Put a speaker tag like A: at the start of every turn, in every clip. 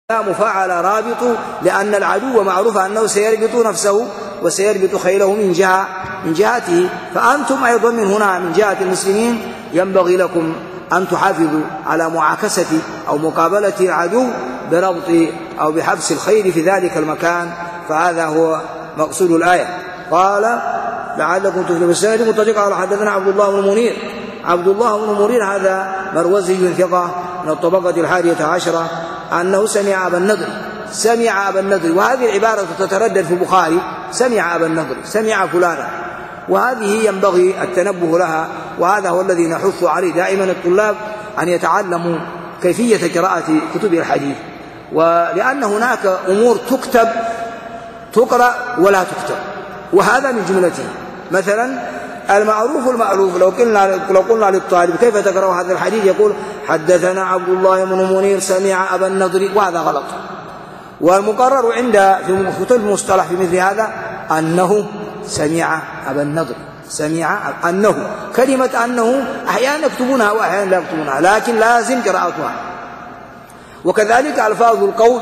A: مفعل رابط، لأن العدو معروف أنه سيربط نفسه وسيربط خيله من جهته. فأنتم أيضا من هنا من جهة المسلمين ينبغي لكم أن تحافظوا على معاكسة أو مقابلة العدو بربط أو بحبس الخيل في ذلك المكان. فهذا هو مقصود الآية. قال لعلكم تفلحون. بالسند متفق على حدثنا عبد الله بن منير. عبد الله بن منير هذا مروزي ثقة من الطبقة 11 أنه سمع أبا النضر، وهذه العبارة تتردد في البخاري: سمع أبا النضر، سمع فلانا، وهذه ينبغي التنبه لها. وهذا هو الذي نحث عليه دائما الطلاب، أن يتعلموا كيفية قراءة كتب الحديث، ولأن هناك أمور تقرأ ولا تكتب، وهذا من جملته. مثلا المعروف لو قلنا للطالب كيف تقرأ هذا الحديث، يقول حدثنا عبد الله بن منير سمع أبا النضر، وهذا غلط. والمقرر في كتب المصطلح في مثل هذا أنه سمع أبا النضر، أنه. كلمة أنه أحيانا يكتبونها وأحيانا لا يكتبونها، لكن لازم قراءتها. وكذلك ألفاظ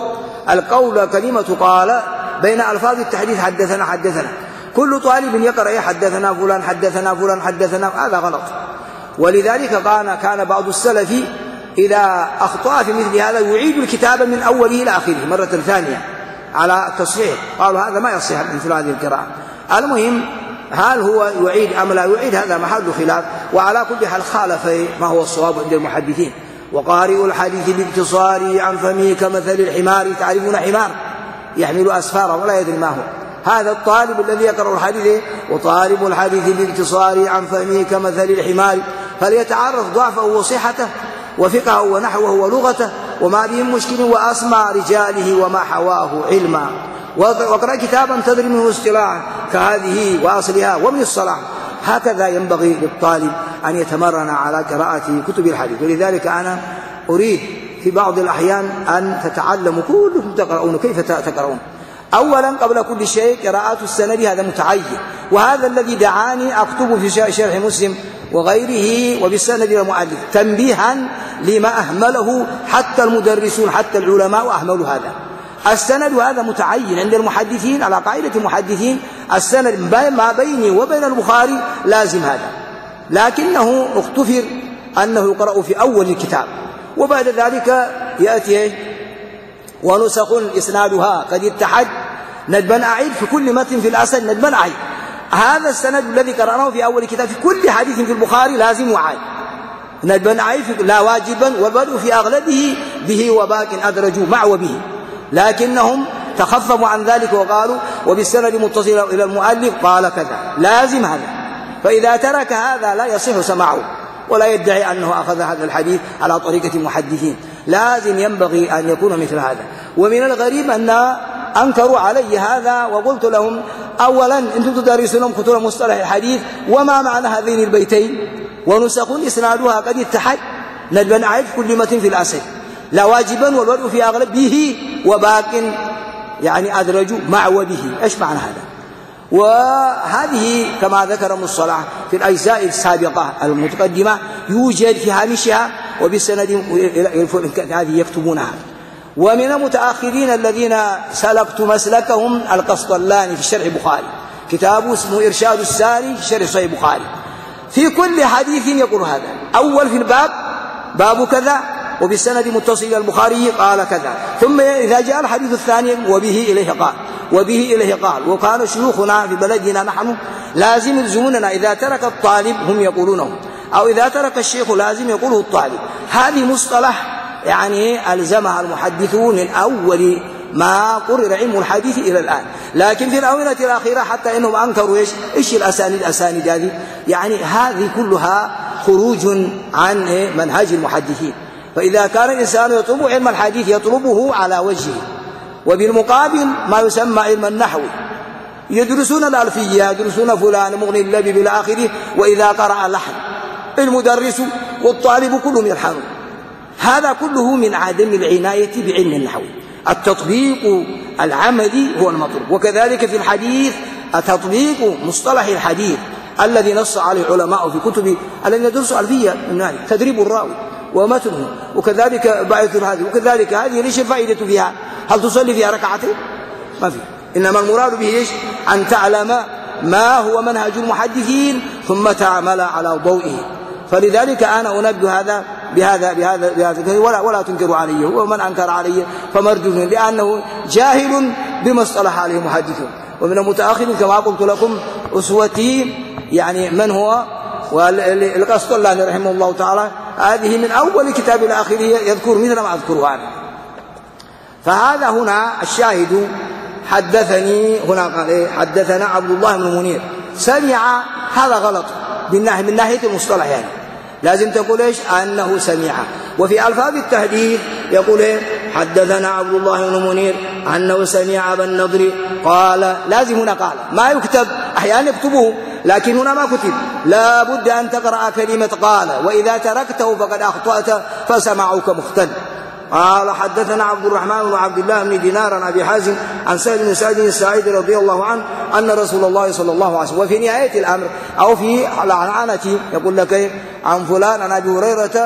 A: القول كلمة قال بين ألفاظ التحديث حدثنا. كل طالب يقرأ حدثنا فلان حدثنا فلان حدثنا، هذا غلط. ولذلك كان بعض السلف إذا أخطأ في مثل هذا يعيد الكتاب من أوله إلى آخره مرة ثانية على التصحيح. قالوا هذا ما يصح مثل هذه القراءة. المهم هل هو يعيد أم لا يعيد، هذا محل خلاف. وعلى كل حال خالف ما هو الصواب عند المحدثين. وقارئ الحديث باختصاره عن فمه كمثل الحمار. تعرفون حمار يحمل أسفارا ولا يدري ما هو. هذا الطالب الذي يقرأ الحديث: وطالب الحديث باختصاره عن فمه كمثل الحمار، فليتعرف ضعفه وصحته وفقهه ونحوه ولغته وما به مشكل وأسمى رجاله وما حواه علما، واقرأ كتابا تدري منه اصطلاحا كهذه وأصلها ومن الصلاح. هكذا ينبغي للطالب أن يتمرن على قراءة كتب الحديث. ولذلك أنا أريد في بعض الأحيان أن تتعلموا كلكم تقرؤون كيف تقرؤون. أولا قبل كل شيء قراءة السند، هذا متعين، وهذا الذي دعاني أكتب في شرح مسلم وغيره وبالسند المؤلف تنبيها لما أهمله حتى المدرسون حتى العلماء أهملوا هذا السند. وهذا متعين عند المحدثين على قاعدة المحدثين: السند ما بيني وبين البخاري لازم هذا، لكنه اختفر أنه يقرأ في أول الكتاب، وبعد ذلك يأتي ونسخ إسنادها قد اتحد ندبا أعيد في كل متن في الأسد ندبا أعيد. هذا السند الذي قرأناه في أول كتاب في كل حديث في البخاري لازم وعاد ندبا أعيد لا واجبا، والبدء في أغلبه به وباق أدرجوا مع وبه، لكنهم تخففوا عن ذلك وقالوا وبالسند متصل إلى المؤلف قال كذا، لازم هذا. فإذا ترك هذا لا يصح سماعه ولا يدعي أنه أخذ هذا الحديث على طريقة المحدثين. لازم ينبغي أن يكون مثل هذا. ومن الغريب أن أنكروا علي هذا، وقلت لهم: أولا أنتم تدرسون كتب مصطلح الحديث، وما معنى هذين البيتين؟ ونسخ إسنادها قد اتحد ندبا أعيد كل متن في الأسد لا واجبا، والبدء في أغلب به وباق أدرجوا مع وبه. إيش معنى هذا؟ وهذه كما ذكر مصطلح في الأجزاء السابقة المتقدمة يوجد في هامشها وبالسند هذه يكتبونها. ومن المتأخرين الذين سلكت مسلكهم القسطلاني في شرح بخاري، كتابه اسمه إرشاد الساري في شرح صحيح بخاري، في كل حديث يقول هذا: أول في الباب باب كذا وبالسند متصل إلى البخاري قال كذا، ثم إذا جاء الحديث الثاني وبه إليه قال. وكان شيوخنا في بلدنا نحن لازم يلزموننا إذا ترك الطالب هم يقولونه، أو إذا ترك الشيخ لازم يقوله الطالب. هذه مصطلح ألزمها المحدثون من أول ما قرر علم الحديث إلى الآن. لكن في الآونة الأخيرة حتى إنهم أنكروا إيش الأسانيد هذه، هذه كلها خروج عن منهج المحدثين. فإذا كان الإنسان يطلب علم الحديث يطلبه على وجهه. وبالمقابل ما يسمى علم النحو، يدرسون الألفية، يدرسون فلان مغني اللبيب إلى آخره، وإذا قرأ لحن المدرس والطالب كلهم يلحنون. هذا كله من عدم العناية بعلم النحو. التطبيق العملي هو المطلوب. وكذلك في الحديث تطبيق مصطلح الحديث الذي نص عليه العلماء في كتب الذين يدرسوا ألفية تدريب الراوي ومتنه، وكذلك باعث هذه، وكذلك هذه ليش الفائدة فيها؟ هل تصلي فيها ركعتين؟ ما في، إنما المراد به إيش؟ أن تعلم ما هو منهج المحدثين ثم تعمل على ضوئه. فلذلك أنا أنبه هذا بهذا ولا تنكروا علي، ومن أنكر علي فمرجوه، لأنه جاهل بما اصطلح عليه محدثون. ومن المتأخرين كما قلت لكم أسوتي يعني من هو والقسطلاني رحمه الله تعالى، هذه من أول كتاب إلى آخره يذكر مثل ما أذكره أنا. فهذا هنا الشاهد حدثني، هنا قال إيه؟ حدثنا عبد الله بن منير سمع، هذا غلط من ناحية المصطلح، يعني لازم تقول إيش؟ أنه سمع. وفي ألفاظ التحديث يقول إيه؟ حدثنا عبد الله بن منير أنه سمع أبا النضر قال، لازم هنا قال، ما يكتب، أحيانا يكتبه لكن هنا ما كتب، لا بد أن تقرأ كلمة قال، وإذا تركته فقد أخطأت فسمعك مختل. قال حدثنا عبد الرحمن بن عبد الله بن دينار عن أبي حازم عن سهل بن سعد الساعدي رضي الله عنه أن رسول الله صلى الله عليه وسلم، وفي نهاية الأمر أو في العنعنة يقول لك عن فلان عن أبي هريرة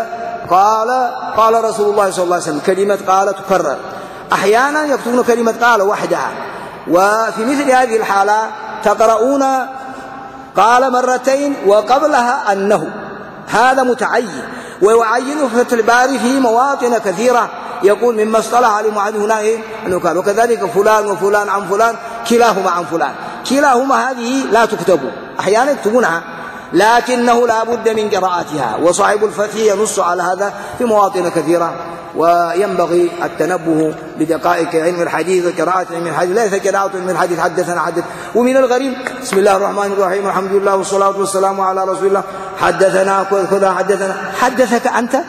A: قال رسول الله صلى الله عليه وسلم، كلمة قال تكرر. أحيانا يكتبون كلمة قال وحدها، وفي مثل هذه الحالة تقرؤون قال مرتين وقبلها أنه، هذا متعين، ويعين في الباري في مواطن كثيرة، يقول مما اصطلح عليه معاذ هنا إيه؟ أنه قال. وكذلك فلان وفلان عن فلان كلاهما عن فلان، كلاهما هذه لا تكتب، أحيانا يكتبونها لكنه لا بد من قراءتها، وصاحب الفتح ينص على هذا في مواطن كثيرة. وينبغي التنبه لدقائق علم الحديث وقراءة علم الحديث، ليس قراءة علم الحديث حدثنا حدث. ومن الغريب بسم الله الرحمن الرحيم الحمد لله والصلاة والسلام على رسول الله، حدثنا كذا حدثنا. حدثك أنت؟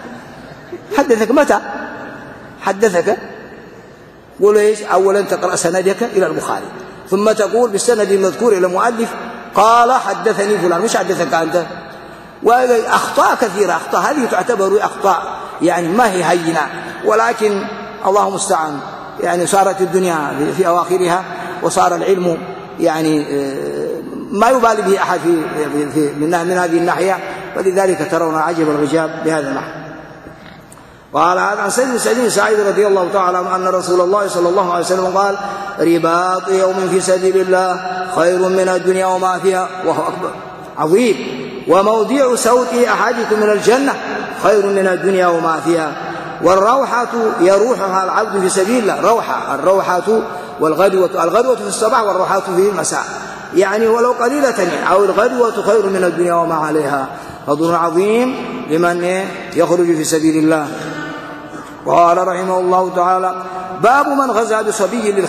A: حدثك متى؟ حدثك قول إيش؟ أولا تقرأ سندك إلى البخاري، ثم تقول بالسند المذكور إلى المؤلف قال حدثني فلان، مش حدثك أنت. وأخطاء كثيرة، أخطاء هذه تعتبر أخطاء يعني ما هي هينة، ولكن الله المستعان، يعني صارت الدنيا في أواخرها، وصار العلم يعني ما يبالي به أحد من هذه الناحية، ولذلك ترون عجب العجاب بهذا النحو. قال هذا عن سيد سعيد سعيد رضي الله تعالى عنه أن رسول الله صلى الله عليه وسلم قال رباط يوم في سبيل الله خير من الدنيا وما فيها، وهو أكبر عظيم، وموضع صوت أحدكم من الجنة خير من الدنيا وما فيها، والروحة يروحها العبد في سبيل الله، الروحة والغدوة، الغدوة في الصباح والروحة في المساء، يعني ولو قليلة، أو الغدوة خير من الدنيا وما عليها، فضل عظيم لمن يخرج في سبيل الله. قال رحمه الله تعالى باب من غزا بصبي